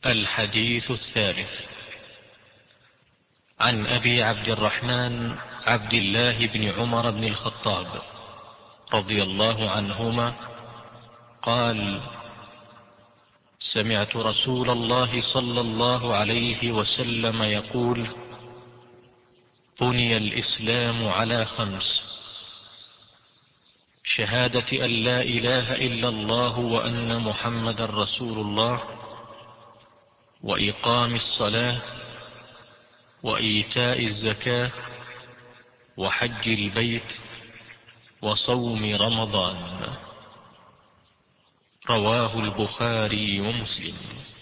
الحديث الثالث. عن أبي عبد الرحمن عبد الله بن عمر بن الخطاب رضي الله عنهما قال: سمعت رسول الله صلى الله عليه وسلم يقول: بني الإسلام على 5: شهادة أن لا إله إلا الله وأن محمدا رسول الله، وإقام الصلاة، وإيتاء الزكاة، وحج البيت، وصوم رمضان. رواه البخاري ومسلم.